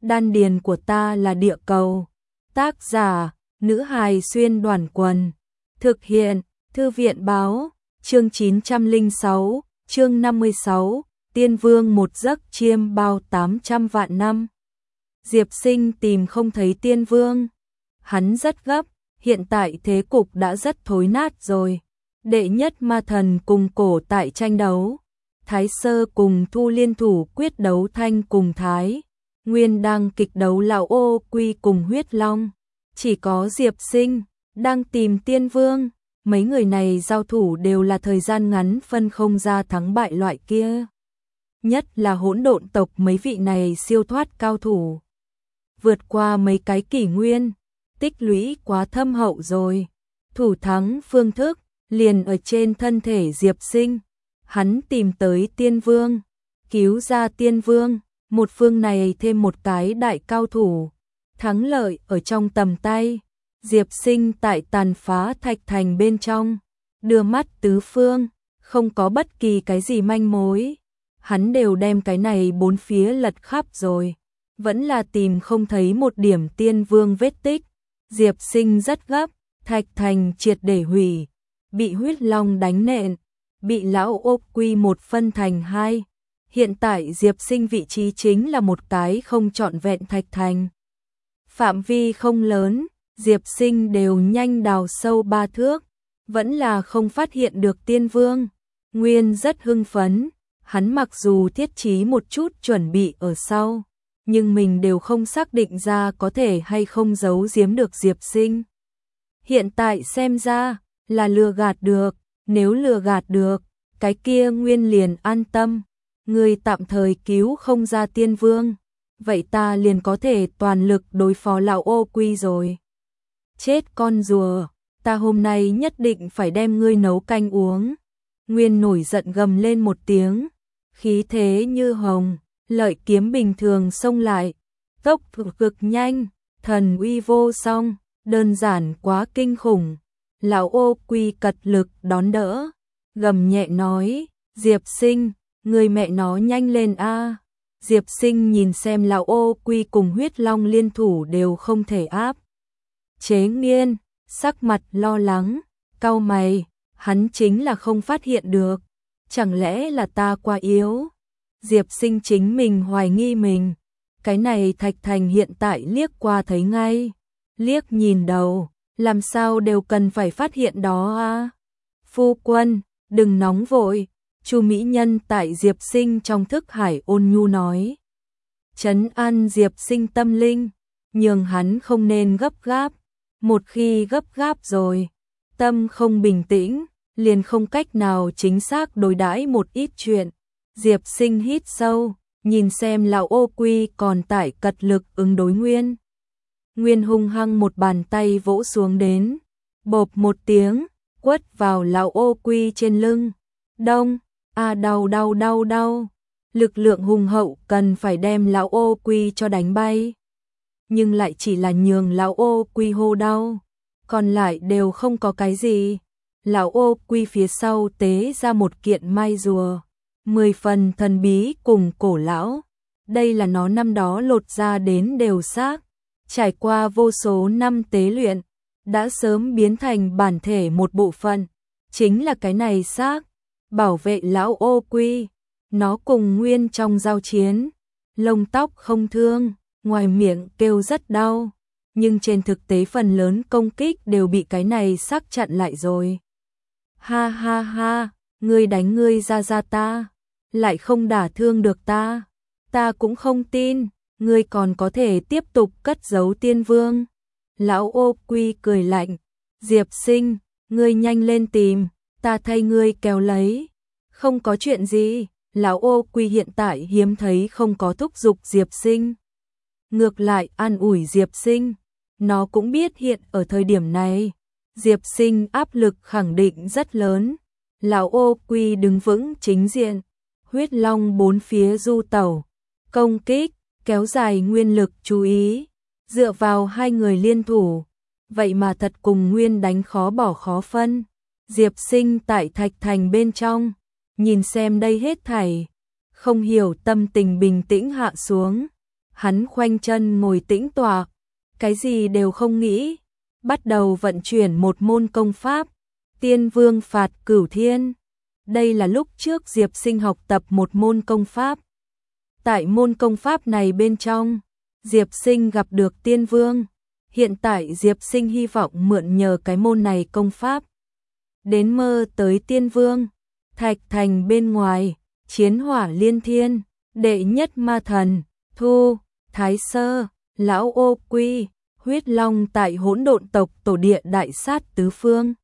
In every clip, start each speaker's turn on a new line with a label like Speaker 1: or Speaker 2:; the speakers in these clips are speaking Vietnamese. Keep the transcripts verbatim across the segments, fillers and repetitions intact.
Speaker 1: đan điền của ta là địa cầu. Tác giả, nữ hài xuyên đoàn quần. Thực hiện, thư viện báo, chương chín trăm lẻ sáu, chương năm mươi sáu, Tiên Vương một giấc chiêm bao tám trăm vạn năm. Diệp Sinh tìm không thấy Tiên Vương. Hắn rất gấp, hiện tại thế cục đã rất thối nát rồi. Đệ nhất ma thần cùng cổ tại tranh đấu. Thái Sơ cùng Thu liên thủ quyết đấu Thanh cùng Thái. Nguyên đang kịch đấu Lão Ô Quy cùng Huyết Long. Chỉ có Diệp Sinh đang tìm Tiên Vương. Mấy người này giao thủ đều là thời gian ngắn phân không ra thắng bại loại kia. Nhất là hỗn độn tộc mấy vị này siêu thoát cao thủ. Vượt qua mấy cái kỷ nguyên, tích lũy quá thâm hậu rồi. Thủ thắng phương thức liền ở trên thân thể Diệp Sinh. Hắn tìm tới Tiên Vương, cứu ra Tiên Vương, một phương này thêm một cái đại cao thủ. Thắng lợi ở trong tầm tay. Diệp Sinh tại tàn phá thạch thành bên trong, đưa mắt tứ phương, không có bất kỳ cái gì manh mối. Hắn đều đem cái này bốn phía lật khắp rồi, vẫn là tìm không thấy một điểm Tiên Vương vết tích. Diệp Sinh rất gấp, thạch thành triệt để hủy, bị Huyết Long đánh nện, bị Lão Ô Quy một phân thành hai. Hiện tại Diệp Sinh vị trí chính là một cái không trọn vẹn thạch thành. Phạm vi không lớn, Diệp Sinh đều nhanh đào sâu ba thước, vẫn là không phát hiện được Tiên Vương. Nguyên rất hưng phấn, hắn mặc dù thiết trí một chút chuẩn bị ở sau, nhưng mình đều không xác định ra có thể hay không giấu giếm được Diệp Sinh. Hiện tại xem ra là lừa gạt được, nếu lừa gạt được, cái kia Nguyên liền an tâm. Người tạm thời cứu không ra Tiên Vương, vậy ta liền có thể toàn lực đối phó Lão Ô Quy rồi. Chết con rùa, ta hôm nay nhất định phải đem ngươi nấu canh uống. Nguyên nổi giận gầm lên một tiếng, khí thế như hồng, lợi kiếm bình thường xông lại, tốc độ cực nhanh, thần uy vô song, đơn giản quá kinh khủng. Lão Ô Quy cật lực đón đỡ, gầm nhẹ nói, Diệp Sinh, người mẹ nó nhanh lên a. Diệp Sinh nhìn xem Lão Ô Quy cùng Huyết Long liên thủ đều không thể áp chế Nghiên, sắc mặt lo lắng, cau mày, hắn chính là không phát hiện được, chẳng lẽ là ta quá yếu? Diệp Sinh chính mình hoài nghi mình, cái này thạch thành hiện tại liếc qua thấy ngay, liếc nhìn đầu, làm sao đều cần phải phát hiện đó a. Phu quân, đừng nóng vội, Chu mỹ nhân tại Diệp Sinh trong thức hải ôn nhu nói. Trấn an Diệp Sinh tâm linh, nhường hắn không nên gấp gáp, một khi gấp gáp rồi, tâm không bình tĩnh, liền không cách nào chính xác đối đãi một ít chuyện. Diệp Sinh hít sâu, nhìn xem Lão Ô Quy còn tại cật lực ứng đối Nguyên. Nguyên hung hăng một bàn tay vỗ xuống đến, bộp một tiếng, quất vào Lão Ô Quy trên lưng. Đông, a đau đau đau đau, lực lượng hùng hậu cần phải đem Lão Ô Quy cho đánh bay. Nhưng lại chỉ là nhường Lão Ô Quy hô đau, còn lại đều không có cái gì. Lão Ô Quy phía sau tế ra một kiện mai rùa, mười phần thần bí cùng cổ lão. Đây là nó năm đó lột ra đến đều xác, trải qua vô số năm tế luyện, đã sớm biến thành bản thể một bộ phận. Chính là cái này xác, bảo vệ Lão Ô Quy. Nó cùng Nguyên trong giao chiến, lông tóc không thương, ngoài miệng kêu rất đau, nhưng trên thực tế phần lớn công kích đều bị cái này xác chặn lại rồi. Ha ha ha, ngươi đánh ngươi ra ra ta, lại không đả thương được ta, ta cũng không tin, ngươi còn có thể tiếp tục cất giấu Tiên Vương. Lão Ô Quy cười lạnh, Diệp Sinh, ngươi nhanh lên tìm, ta thay ngươi kéo lấy. Không có chuyện gì, Lão Ô Quy hiện tại hiếm thấy không có thúc giục Diệp Sinh. Ngược lại an ủi Diệp Sinh, nó cũng biết hiện ở thời điểm này, Diệp Sinh áp lực khẳng định rất lớn. Lão Ô Quy đứng vững chính diện, Huyết Long bốn phía du tẩu, công kích, kéo dài nguyên lực chú ý, dựa vào hai người liên thủ, vậy mà thật cùng Nguyên đánh khó bỏ khó phân. Diệp Sinh tại thạch thành bên trong, nhìn xem đây hết thảy, không hiểu tâm tình bình tĩnh hạ xuống. hắn khoanh chân ngồi tĩnh tọa, cái gì đều không nghĩ, bắt đầu vận chuyển một môn công pháp, Tiên Vương phạt cửu thiên. Đây là lúc trước Diệp Sinh học tập một môn công pháp. Tại môn công pháp này bên trong, Diệp Sinh gặp được Tiên Vương. Hiện tại Diệp Sinh hy vọng mượn nhờ cái môn này công pháp. Đến mơ tới Tiên Vương, Thạch Thành bên ngoài, chiến hỏa liên thiên, đệ nhất ma thần, Thu, Thái Sơ, Lão Ô Quy, huyết long tại hỗn độn tộc tổ địa đại sát tứ phương.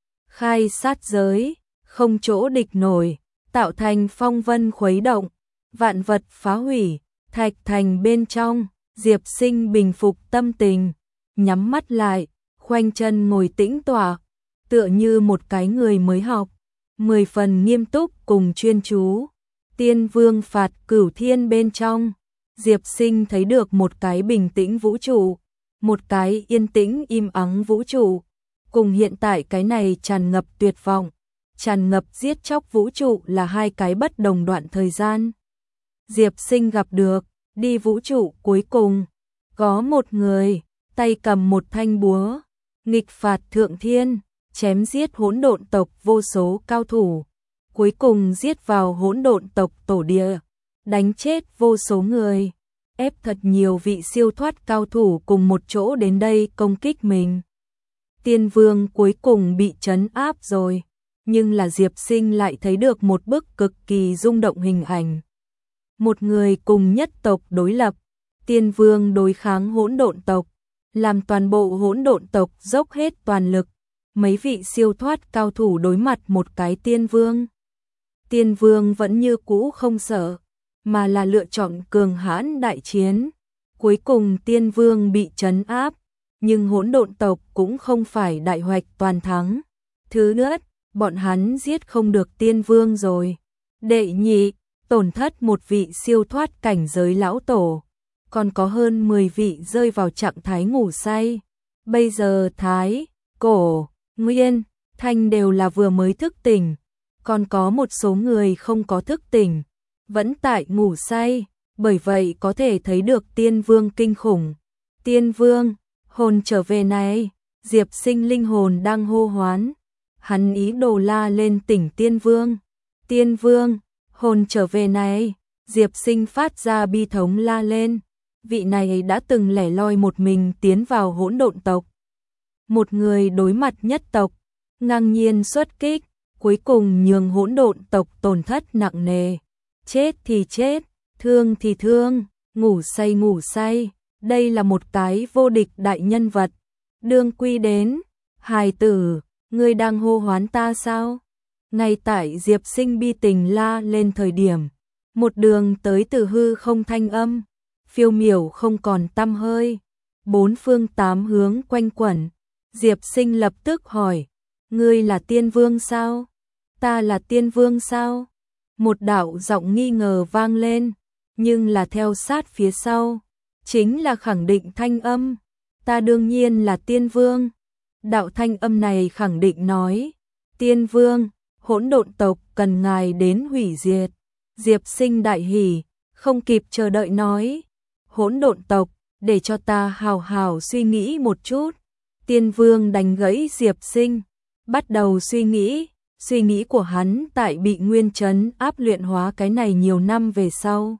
Speaker 1: Khai sát giới, không chỗ địch nổi, tạo thành phong vân khuấy động, vạn vật phá hủy, Thạch Thành bên trong, Diệp Sinh bình phục tâm tình, nhắm mắt lại, khoanh chân ngồi tĩnh tọa, tựa như một cái người mới học, mười phần nghiêm túc cùng chuyên chú. Tiên Vương phạt cửu thiên bên trong, Diệp Sinh thấy được một cái bình tĩnh vũ trụ, một cái yên tĩnh im ắng vũ trụ, cùng hiện tại cái này tràn ngập tuyệt vọng, tràn ngập giết chóc vũ trụ là hai cái bất đồng đoạn thời gian. Diệp Sinh gặp được, đi vũ trụ cuối cùng, có một người, tay cầm một thanh búa, nghịch phạt thượng thiên, chém giết hỗn độn tộc vô số cao thủ, cuối cùng giết vào hỗn độn tộc tổ địa, đánh chết vô số người, ép thật nhiều vị siêu thoát cao thủ cùng một chỗ đến đây công kích mình. Tiên Vương cuối cùng bị trấn áp rồi, nhưng là Diệp Sinh lại thấy được một bức cực kỳ rung động hình ảnh. Một người cùng nhất tộc đối lập, Tiên Vương đối kháng hỗn độn tộc, làm toàn bộ hỗn độn tộc dốc hết toàn lực, mấy vị siêu thoát cao thủ đối mặt một cái Tiên Vương. Tiên Vương vẫn như cũ không sợ, mà là lựa chọn cường hãn đại chiến. Cuối cùng Tiên Vương bị trấn áp, nhưng hỗn độn tộc cũng không phải đại hoạch toàn thắng. Thứ nữa, bọn hắn giết không được Tiên Vương rồi. Đệ nhị, tổn thất một vị siêu thoát cảnh giới lão tổ, còn có hơn mười vị rơi vào trạng thái ngủ say. Bây giờ Thái, Cổ, Nguyên, Thanh đều là vừa mới thức tỉnh, còn có một số người không có thức tỉnh, vẫn tại ngủ say, bởi vậy có thể thấy được Tiên Vương kinh khủng. Tiên Vương, hồn trở về này, Diệp Sinh linh hồn đang hô hoán, hắn ý đồ la lên tỉnh Tiên Vương. Tiên Vương, hồn trở về này, Diệp Sinh phát ra bi thống la lên, vị này đã từng lẻ loi một mình tiến vào hỗn độn tộc. Một người đối mặt nhất tộc, ngang nhiên xuất kích, cuối cùng nhường hỗn độn tộc tổn thất nặng nề. Chết thì chết, thương thì thương, ngủ say ngủ say, đây là một cái vô địch đại nhân vật. Đương quy đến, hài tử, ngươi đang hô hoán ta sao? Ngay tại Diệp Sinh bi tình la lên thời điểm, một đường tới từ hư không thanh âm, phiêu miểu không còn tăm hơi, bốn phương tám hướng quanh quẩn. Diệp Sinh lập tức hỏi, ngươi là Tiên Vương sao? Ta là Tiên Vương sao? Một đạo giọng nghi ngờ vang lên, nhưng là theo sát phía sau, chính là khẳng định thanh âm, ta đương nhiên là Tiên Vương. Đạo thanh âm này khẳng định nói, Tiên Vương, hỗn độn tộc cần ngài đến hủy diệt. Diệp Sinh đại hỉ, không kịp chờ đợi nói, hỗn độn tộc, để cho ta hào hào suy nghĩ một chút. Tiên Vương đánh gãy Diệp Sinh, bắt đầu suy nghĩ, suy nghĩ của hắn tại bị nguyên trấn áp luyện hóa cái này nhiều năm về sau.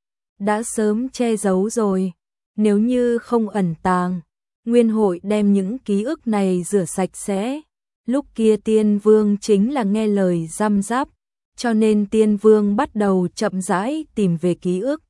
Speaker 1: Đã sớm che giấu rồi, nếu như không ẩn tàng, Nguyên hội đem những ký ức này rửa sạch sẽ. Lúc kia Tiên Vương chính là nghe lời răm rắp, cho nên Tiên Vương bắt đầu chậm rãi tìm về ký ức.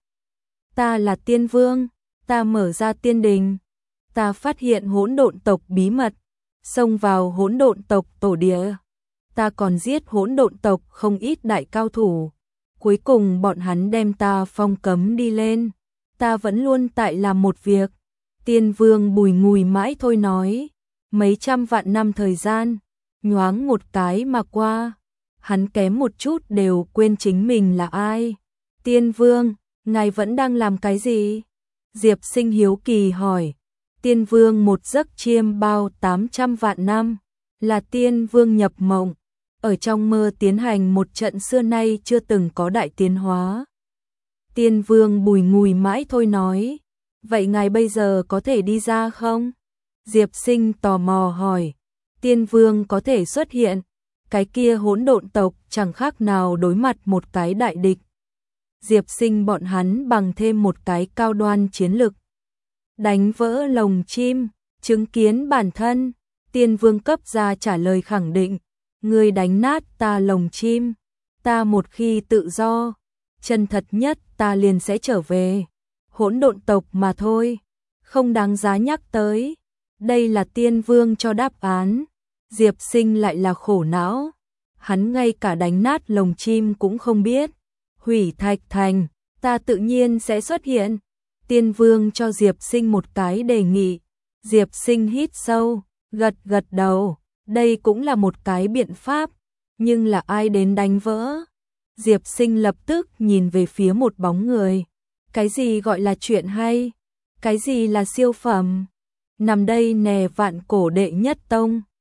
Speaker 1: Ta là Tiên Vương, ta mở ra tiên đình, ta phát hiện hỗn độn tộc bí mật, xông vào hỗn độn tộc tổ địa. Ta còn giết hỗn độn tộc không ít đại cao thủ. Cuối cùng bọn hắn đem ta phong cấm đi lên. Ta vẫn luôn tại làm một việc. Tiên Vương bùi ngùi mãi thôi nói. Mấy trăm vạn năm thời gian, nhoáng một cái mà qua. Hắn kém một chút đều quên chính mình là ai. Tiên Vương, ngài vẫn đang làm cái gì? Diệp Sinh hiếu kỳ hỏi. Tiên Vương một giấc chiêm bao tám trăm vạn năm, là Tiên Vương nhập mộng, ở trong mơ tiến hành một trận xưa nay chưa từng có đại tiến hóa. Tiên Vương bùi ngùi mãi thôi nói, vậy ngài bây giờ có thể đi ra không? Diệp Sinh tò mò hỏi, Tiên Vương có thể xuất hiện, cái kia hỗn độn tộc chẳng khác nào đối mặt một cái đại địch. Diệp Sinh bọn hắn bằng thêm một cái cao đoan chiến lực. Đánh vỡ lồng chim, chứng kiến bản thân, Tiên Vương cấp ra trả lời khẳng định, ngươi đánh nát ta lồng chim, ta một khi tự do, chân thật nhất ta liền sẽ trở về. Hỗn độn tộc mà thôi, không đáng giá nhắc tới. Đây là Tiên Vương cho đáp án. Diệp Sinh lại là khổ não, hắn ngay cả đánh nát lồng chim cũng không biết. Hủy Thạch Thành, ta tự nhiên sẽ xuất hiện. Tiên Vương cho Diệp Sinh một cái đề nghị. Diệp Sinh hít sâu, gật gật đầu, đây cũng là một cái biện pháp, nhưng là ai đến đánh vỡ? Diệp Sinh lập tức nhìn về phía một bóng người. Cái gì gọi là chuyện hay? Cái gì là siêu phẩm? Nằm đây nè Vạn Cổ đệ nhất tông.